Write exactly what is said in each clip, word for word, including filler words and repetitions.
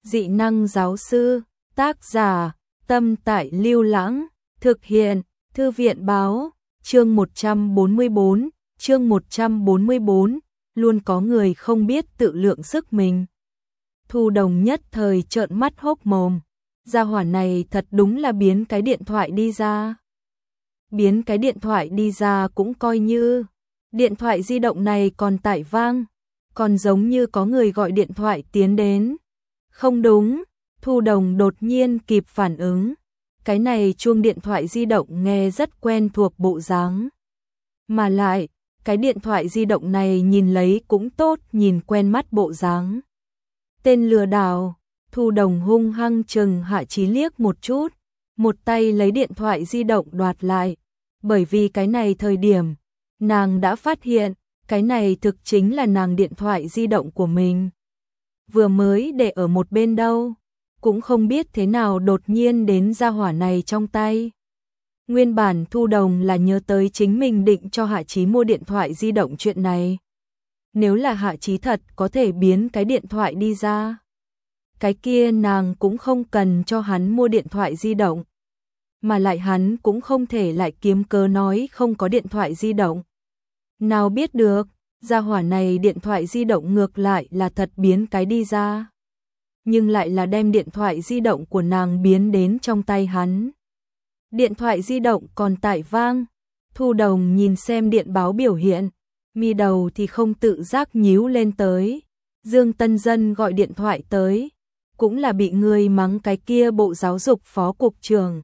Dị năng giáo sư, tác giả, Tâm Tại Lưu Lãng, thực hiện, Thư viện báo, chương một trăm bốn mươi bốn, chương một trăm bốn mươi bốn, luôn có người không biết tự lượng sức mình. Thu Đồng nhất thời trợn mắt hốc mồm, gia hỏa này thật đúng là biến cái điện thoại đi ra. Biến cái điện thoại đi ra cũng coi như, điện thoại di động này còn tải vang, còn giống như có người gọi điện thoại tiến đến. Không đúng, Thu Đồng đột nhiên kịp phản ứng, cái này chuông điện thoại di động nghe rất quen thuộc bộ dáng. Mà lại, cái điện thoại di động này nhìn lấy cũng tốt, nhìn quen mắt bộ dáng. Tên lừa đảo, Thu Đồng hung hăng chừng Hạ Chí liếc một chút, một tay lấy điện thoại di động đoạt lại, bởi vì cái này thời điểm, nàng đã phát hiện, cái này thực chính là nàng điện thoại di động của mình. Vừa mới để ở một bên đâu, cũng không biết thế nào đột nhiên đến gia hỏa này trong tay. Nguyên bản Thu Đồng là nhớ tới chính mình định cho Hạ Chí mua điện thoại di động chuyện này. Nếu là Hạ Chí thật có thể biến cái điện thoại đi ra, cái kia nàng cũng không cần cho hắn mua điện thoại di động. Mà lại hắn cũng không thể lại kiếm cớ nói không có điện thoại di động. Nào biết được, gia hỏa này điện thoại di động ngược lại là thật biến cái đi ra. Nhưng lại là đem điện thoại di động của nàng biến đến trong tay hắn. Điện thoại di động còn tải vang, Thu Đồng nhìn xem điện báo biểu hiện, mi đầu thì không tự giác nhíu lên tới. Dương Tân Dân gọi điện thoại tới, cũng là bị người mắng cái kia bộ giáo dục phó cục trưởng.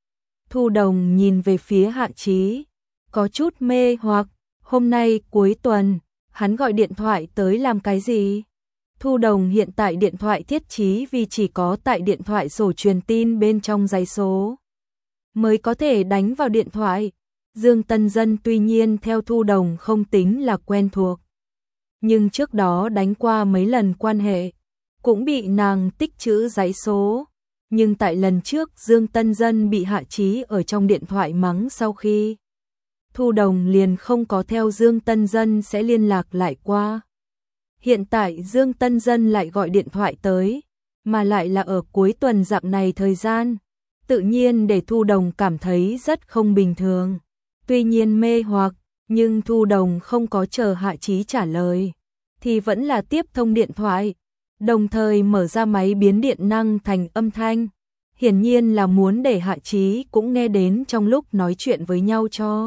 Thu Đồng nhìn về phía Hạ Chí, có chút mê hoặc, hôm nay cuối tuần, hắn gọi điện thoại tới làm cái gì? Thu Đồng hiện tại điện thoại thiết trí vì chỉ có tại điện thoại sổ truyền tin bên trong dãy số mới có thể đánh vào điện thoại. Dương Tân Dân tuy nhiên theo Thu Đồng không tính là quen thuộc, nhưng trước đó đánh qua mấy lần quan hệ, cũng bị nàng tích trữ dãy số. Nhưng tại lần trước Dương Tân Dân bị Hạ Chí ở trong điện thoại mắng sau khi, Thu Đồng liền không có theo Dương Tân Dân sẽ liên lạc lại qua. Hiện tại Dương Tân Dân lại gọi điện thoại tới, mà lại là ở cuối tuần dạng này thời gian, tự nhiên để Thu Đồng cảm thấy rất không bình thường. Tuy nhiên mê hoặc, nhưng Thu Đồng không có chờ Hạ Chí trả lời, thì vẫn là tiếp thông điện thoại, đồng thời mở ra máy biến điện năng thành âm thanh. Hiển nhiên là muốn để Hạ Chí cũng nghe đến trong lúc nói chuyện với nhau cho.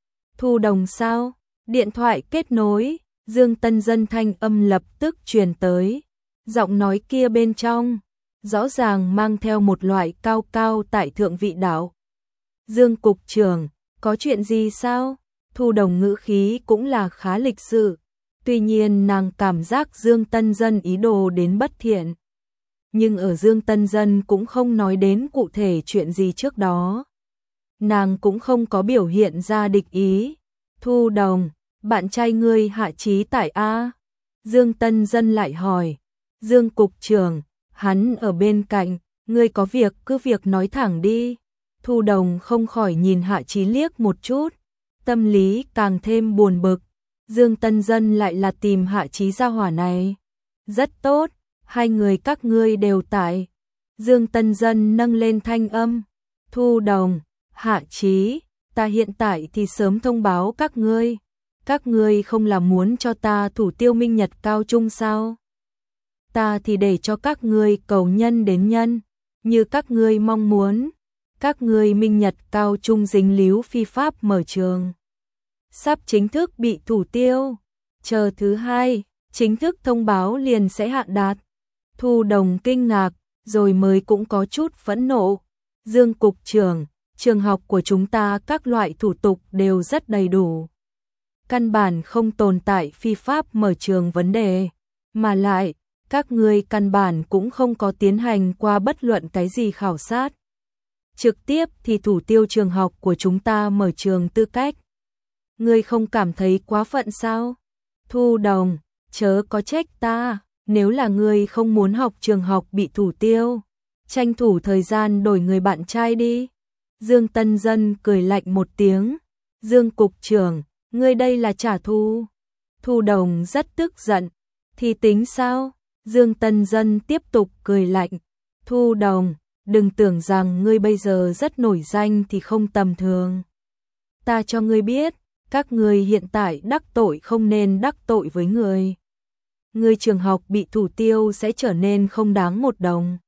Thu Đồng sao? Điện thoại kết nối, Dương Tân Dân thanh âm lập tức truyền tới. Giọng nói kia bên trong, rõ ràng mang theo một loại cao cao tại thượng vị đạo. Dương cục trưởng, có chuyện gì sao? Thu Đồng ngữ khí cũng là khá lịch sự. Tuy nhiên nàng cảm giác Dương Tân Dân ý đồ đến bất thiện. Nhưng ở Dương Tân Dân cũng không nói đến cụ thể chuyện gì trước đó. Nàng cũng không có biểu hiện ra địch ý. Thu Đồng, bạn trai ngươi Hạ Chí tại A? Dương Tân Dân lại hỏi. Dương cục trưởng, hắn ở bên cạnh, ngươi có việc cứ việc nói thẳng đi. Thu Đồng không khỏi nhìn Hạ Chí liếc một chút, tâm lý càng thêm buồn bực. Dương Tân Dân lại là tìm Hạ Chí gia hỏa này. Rất tốt, hai người các ngươi đều tại. Dương Tân Dân nâng lên thanh âm. Thu Đồng, Hạ Chí, ta hiện tại thì sớm thông báo các ngươi. Các ngươi không là muốn cho ta thủ tiêu minh nhật cao trung sao? Ta thì để cho các ngươi cầu nhân đến nhân, như các ngươi mong muốn. Các ngươi minh nhật cao trung dính líu phi pháp mở trường, sắp chính thức bị thủ tiêu. Chờ thứ hai, chính thức thông báo liền sẽ hạ đạt. Thu Đồng kinh ngạc, rồi mới cũng có chút phẫn nộ. Dương cục trưởng, trường học của chúng ta các loại thủ tục đều rất đầy đủ. Căn bản không tồn tại phi pháp mở trường vấn đề. Mà lại, các ngươi căn bản cũng không có tiến hành qua bất luận cái gì khảo sát. Trực tiếp thì thủ tiêu trường học của chúng ta mở trường tư cách. Ngươi không cảm thấy quá phận sao? Thu Đồng, chớ có trách ta, nếu là ngươi không muốn học trường học bị thủ tiêu, tranh thủ thời gian đổi người bạn trai đi. Dương Tân Dân cười lạnh một tiếng. Dương cục trưởng, ngươi đây là trả thù. Thu Đồng rất tức giận. Thì tính sao? Dương Tân Dân tiếp tục cười lạnh, Thu Đồng, đừng tưởng rằng ngươi bây giờ rất nổi danh thì không tầm thường. Ta cho ngươi biết, các ngươi hiện tại đắc tội không nên đắc tội với người. Ngươi trường học bị thủ tiêu sẽ trở nên không đáng một đồng.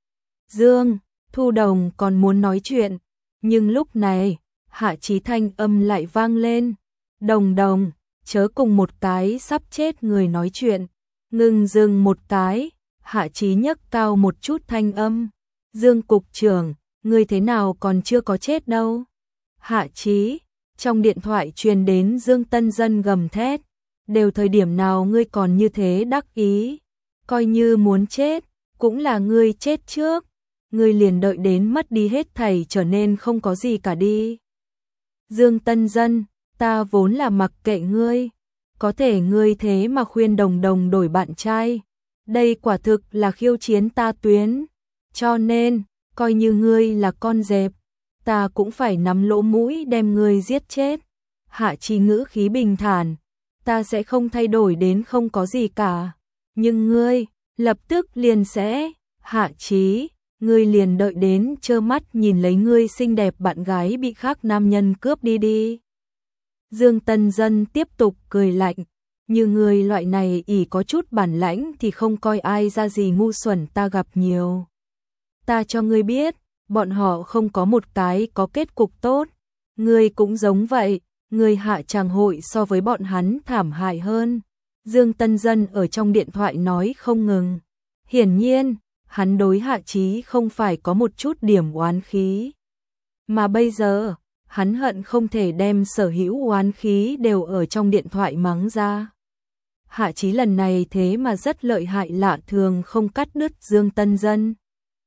Dương, Thu Đồng còn muốn nói chuyện, nhưng lúc này, Hạ Chí thanh âm lại vang lên. Đồng đồng, chớ cùng một cái sắp chết người nói chuyện. Ngừng dừng một cái, Hạ Chí nhấc cao một chút thanh âm. Dương cục trưởng, ngươi thế nào còn chưa có chết đâu. Hạ Chí, trong điện thoại truyền đến Dương Tân Dân gầm thét. Đều thời điểm nào ngươi còn như thế đắc ý. Coi như muốn chết, cũng là ngươi chết trước. Ngươi liền đợi đến mất đi hết thảy trở nên không có gì cả đi. Dương Tân Dân, ta vốn là mặc kệ ngươi. Có thể ngươi thế mà khuyên đồng đồng đổi bạn trai. Đây quả thực là khiêu chiến ta tuyến. Cho nên, coi như ngươi là con dẹp, ta cũng phải nắm lỗ mũi đem ngươi giết chết. Hạ Chí ngữ khí bình thản, ta sẽ không thay đổi đến không có gì cả. Nhưng ngươi, lập tức liền sẽ, Hạ Chí, ngươi liền đợi đến trơ mắt nhìn lấy ngươi xinh đẹp bạn gái bị khác nam nhân cướp đi đi. Dương Tân Dân tiếp tục cười lạnh, như ngươi loại này ỷ có chút bản lãnh thì không coi ai ra gì ngu xuẩn ta gặp nhiều. Ta cho ngươi biết, bọn họ không có một cái có kết cục tốt. Ngươi cũng giống vậy, ngươi hạ tràng hội so với bọn hắn thảm hại hơn. Dương Tân Dân ở trong điện thoại nói không ngừng. Hiển nhiên, hắn đối Hạ Chí không phải có một chút điểm oán khí. Mà bây giờ, hắn hận không thể đem sở hữu oán khí đều ở trong điện thoại mắng ra. Hạ Chí lần này thế mà rất lợi hại lạ thường không cắt đứt Dương Tân Dân.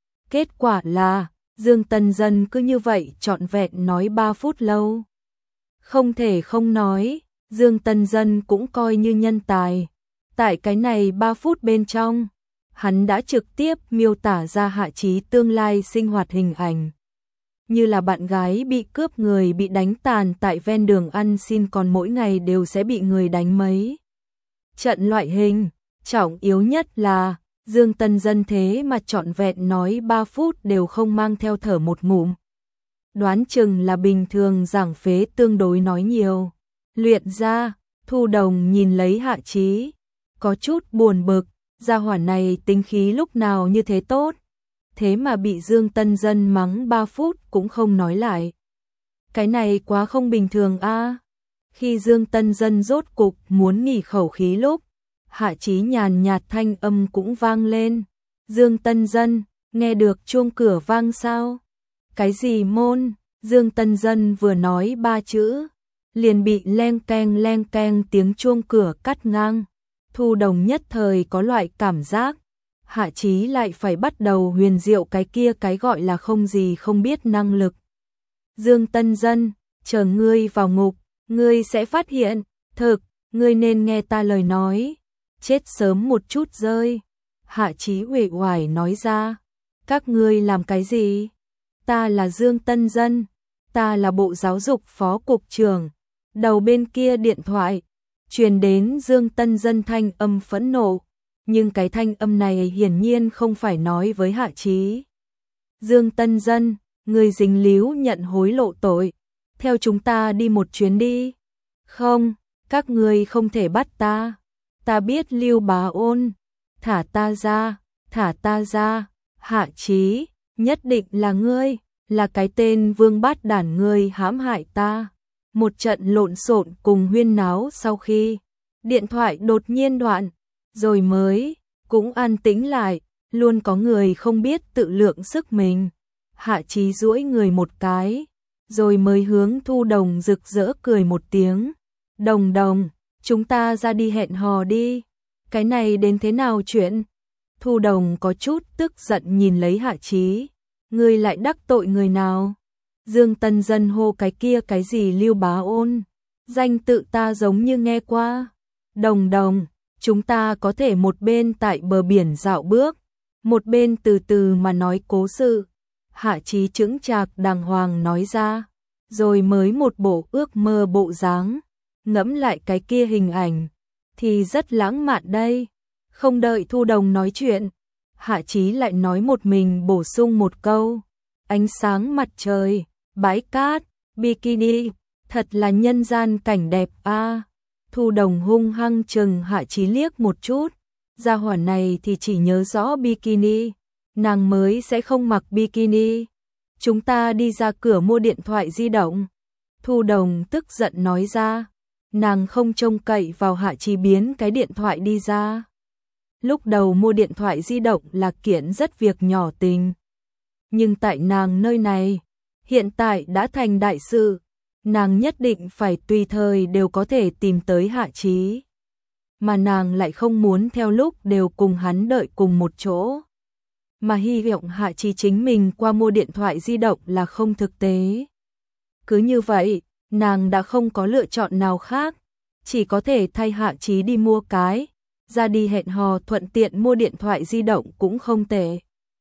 Kết quả là, Dương Tân Dân cứ như vậy trọn vẹn nói ba phút lâu. Không thể không nói, Dương Tân Dân cũng coi như nhân tài. Tại cái này ba phút bên trong, hắn đã trực tiếp miêu tả ra Hạ Chí tương lai sinh hoạt hình ảnh. Như là bạn gái bị cướp người bị đánh tàn tại ven đường ăn xin còn mỗi ngày đều sẽ bị người đánh mấy trận loại hình. Trọng yếu nhất là Dương Tân Dân thế mà trọn vẹn nói ba phút đều không mang theo thở một ngụm. Đoán chừng là bình thường giảng phế tương đối nói nhiều. Luyện ra, Thu Đồng nhìn lấy Hạ Chí, có chút buồn bực, gia hỏa này tính khí lúc nào như thế tốt. Thế mà bị Dương Tân Dân mắng ba phút cũng không nói lại. Cái này quá không bình thường a. À. Khi Dương Tân Dân rốt cục muốn nghỉ khẩu khí lúc, Hạ Chí nhàn nhạt thanh âm cũng vang lên. Dương Tân Dân, nghe được chuông cửa vang sao? Cái gì môn? Dương Tân Dân vừa nói ba chữ, liền bị leng keng leng keng tiếng chuông cửa cắt ngang. Thu Đồng nhất thời có loại cảm giác, Hạ Chí lại phải bắt đầu huyền diệu cái kia cái gọi là không gì không biết năng lực. Dương Tân Dân, chờ ngươi vào ngục, ngươi sẽ phát hiện, thực, ngươi nên nghe ta lời nói. Chết sớm một chút rơi. Hạ Chí uể oải nói ra. Các ngươi làm cái gì? Ta là Dương Tân Dân. Ta là Bộ Giáo dục Phó Cục trưởng. Đầu bên kia điện thoại, truyền đến Dương Tân Dân thanh âm phẫn nộ. Nhưng cái thanh âm này hiển nhiên không phải nói với Hạ Chí. Dương Tân Dân, người dính líu nhận hối lộ tội. Theo chúng ta đi một chuyến đi. Không, các ngươi không thể bắt ta. Ta biết Lưu Bá Ôn. Thả ta ra, thả ta ra. Hạ Chí, nhất định là ngươi, là cái tên vương bát đản ngươi hãm hại ta. Một trận lộn xộn cùng huyên náo sau khi điện thoại đột nhiên đoạn, rồi mới cũng an tĩnh lại, luôn có người không biết tự lượng sức mình. Hạ Chí duỗi người một cái, rồi mới hướng Thu Đồng rực rỡ cười một tiếng. Đồng đồng, chúng ta ra đi hẹn hò đi. Cái này đến thế nào chuyện? Thu Đồng có chút tức giận nhìn lấy Hạ Chí. Ngươi lại đắc tội người nào? Dương Tân Dân hô cái kia cái gì Lưu Bá Ôn? Danh tự ta giống như nghe qua. Đồng đồng, chúng ta có thể một bên tại bờ biển dạo bước, một bên từ từ mà nói cố sự. Hạ Chí chững chạc đàng hoàng nói ra, rồi mới một bộ ước mơ bộ dáng. Ngẫm lại cái kia hình ảnh, thì rất lãng mạn đây. Không đợi Thu Đồng nói chuyện, Hạ Chí lại nói một mình bổ sung một câu. Ánh sáng mặt trời, bãi cát, bikini, thật là nhân gian cảnh đẹp a. À. Thu Đồng hung hăng chừng Hạ Chí liếc một chút, gia hỏa này thì chỉ nhớ rõ bikini, nàng mới sẽ không mặc bikini. Chúng ta đi ra cửa mua điện thoại di động. Thu Đồng tức giận nói ra, nàng không trông cậy vào Hạ Chí biến cái điện thoại đi ra. Lúc đầu mua điện thoại di động là kiện rất việc nhỏ tình. Nhưng tại nàng nơi này, hiện tại đã thành đại sự, nàng nhất định phải tùy thời đều có thể tìm tới Hạ Chí. Mà nàng lại không muốn theo lúc đều cùng hắn đợi cùng một chỗ. Mà hy vọng Hạ Chí chính mình qua mua điện thoại di động là không thực tế. Cứ như vậy, nàng đã không có lựa chọn nào khác, chỉ có thể thay Hạ Chí đi mua cái, ra đi hẹn hò thuận tiện mua điện thoại di động cũng không tệ.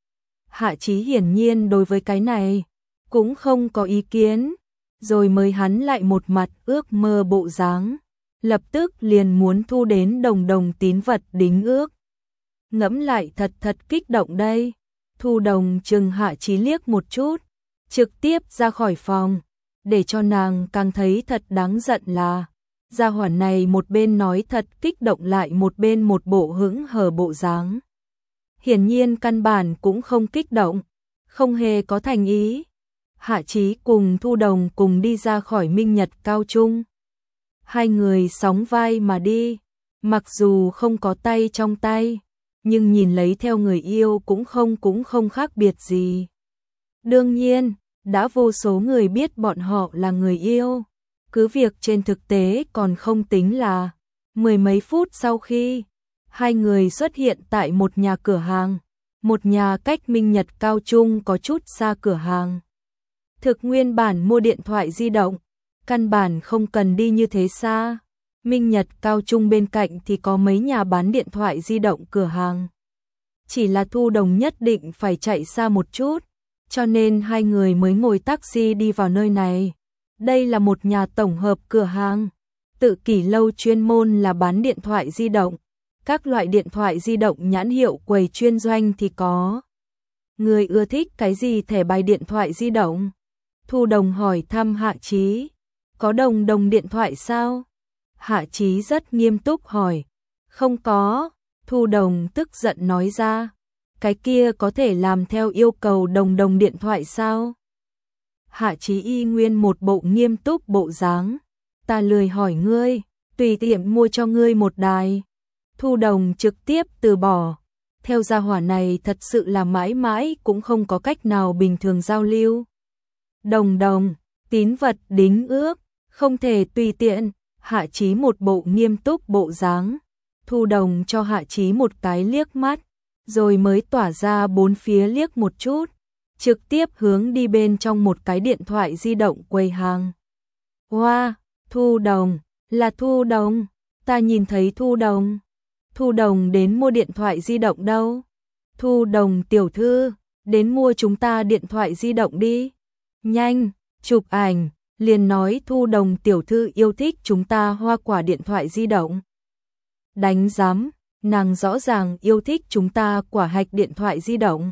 Hạ Chí hiển nhiên đối với cái này cũng không có ý kiến, rồi mới hắn lại một mặt ước mơ bộ dáng, lập tức liền muốn thu đến đồng đồng tín vật đính ước. Ngẫm lại thật thật kích động đây. Thu Đồng chừng Hạ Chí liếc một chút, trực tiếp ra khỏi phòng, để cho nàng càng thấy thật đáng giận là gia hỏa này một bên nói thật kích động lại một bên một bộ hững hờ bộ dáng. Hiển nhiên căn bản cũng không kích động, không hề có thành ý. Hạ Chí cùng Thu Đồng cùng đi ra khỏi Minh Nhật Cao Trung. Hai người sóng vai mà đi, mặc dù không có tay trong tay, nhưng nhìn lấy theo người yêu cũng không cũng không khác biệt gì. Đương nhiên, đã vô số người biết bọn họ là người yêu. Cứ việc trên thực tế còn không tính là mười mấy phút sau khi hai người xuất hiện tại một nhà cửa hàng, một nhà cách Minh Nhật Cao Trung có chút xa cửa hàng. Thực nguyên bản mua điện thoại di động, căn bản không cần đi như thế xa. Minh Nhật Cao Trung bên cạnh thì có mấy nhà bán điện thoại di động cửa hàng. Chỉ là Thu Đồng nhất định phải chạy xa một chút, cho nên hai người mới ngồi taxi đi vào nơi này. Đây là một nhà tổng hợp cửa hàng, tự kỷ lâu chuyên môn là bán điện thoại di động. Các loại điện thoại di động nhãn hiệu quầy chuyên doanh thì có. Người ưa thích cái gì thẻ bài điện thoại di động? Thu Đồng hỏi thăm Hạ Chí. Có đồng đồng điện thoại sao? Hạ Chí rất nghiêm túc hỏi. Không có. Thu Đồng tức giận nói ra. Cái kia có thể làm theo yêu cầu đồng đồng điện thoại sao? Hạ Chí y nguyên một bộ nghiêm túc bộ dáng. Ta lười hỏi ngươi, tùy tiện mua cho ngươi một đài. Thu Đồng trực tiếp từ bỏ. Theo gia hỏa này thật sự là mãi mãi cũng không có cách nào bình thường giao lưu. Đồng đồng, tín vật đính ước, không thể tùy tiện. Hạ Chí một bộ nghiêm túc bộ dáng. Thu Đồng cho Hạ Chí một cái liếc mắt, rồi mới tỏa ra bốn phía liếc một chút, trực tiếp hướng đi bên trong một cái điện thoại di động quầy hàng. Wow, Thu Đồng, là Thu Đồng, ta nhìn thấy Thu Đồng. Thu Đồng đến mua điện thoại di động đâu? Thu Đồng tiểu thư, đến mua chúng ta điện thoại di động đi. Nhanh, chụp ảnh, liền nói Thu Đồng tiểu thư yêu thích chúng ta hoa quả điện thoại di động. Đánh giám, nàng rõ ràng yêu thích chúng ta quả hạch điện thoại di động.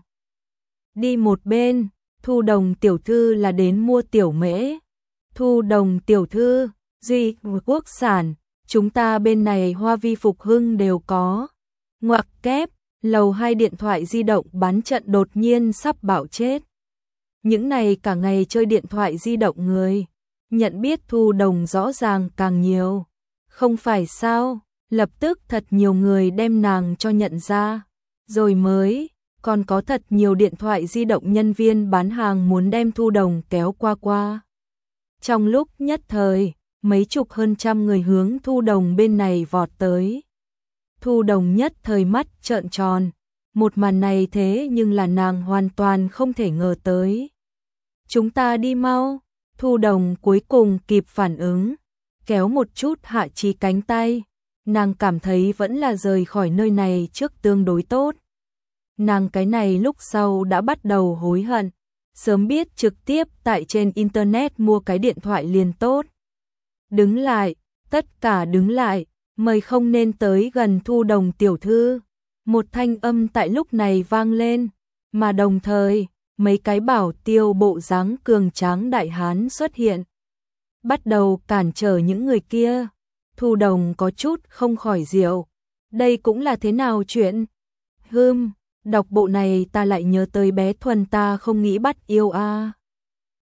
Đi một bên, Thu Đồng tiểu thư là đến mua tiểu mễ. Thu Đồng tiểu thư, Duy Quốc sản, chúng ta bên này Hoa Vi Phục Hưng đều có. Ngoặc kép, lầu hai điện thoại di động bán trận đột nhiên sắp bạo chết. Những này cả ngày chơi điện thoại di động người, nhận biết Thu Đồng rõ ràng càng nhiều. Không phải sao, lập tức thật nhiều người đem nàng cho nhận ra. Rồi mới, còn có thật nhiều điện thoại di động nhân viên bán hàng muốn đem Thu Đồng kéo qua qua. Trong lúc nhất thời, mấy chục hơn trăm người hướng Thu Đồng bên này vọt tới. Thu Đồng nhất thời mắt trợn tròn, một màn này thế nhưng là nàng hoàn toàn không thể ngờ tới. Chúng ta đi mau. Thu Đồng cuối cùng kịp phản ứng, kéo một chút Hạ Chí cánh tay. Nàng cảm thấy vẫn là rời khỏi nơi này trước tương đối tốt. Nàng cái này lúc sau đã bắt đầu hối hận, sớm biết trực tiếp tại trên internet mua cái điện thoại liền tốt. Đứng lại, tất cả đứng lại, mời không nên tới gần Thu Đồng tiểu thư. Một thanh âm tại lúc này vang lên, mà đồng thời, mấy cái bảo tiêu bộ dáng cường tráng đại hán xuất hiện. Bắt đầu cản trở những người kia. Thu Đồng có chút không khỏi diệu. Đây cũng là thế nào chuyện? Hưm, đọc bộ này ta lại nhớ tới bé Thuần ta không nghĩ bắt yêu a.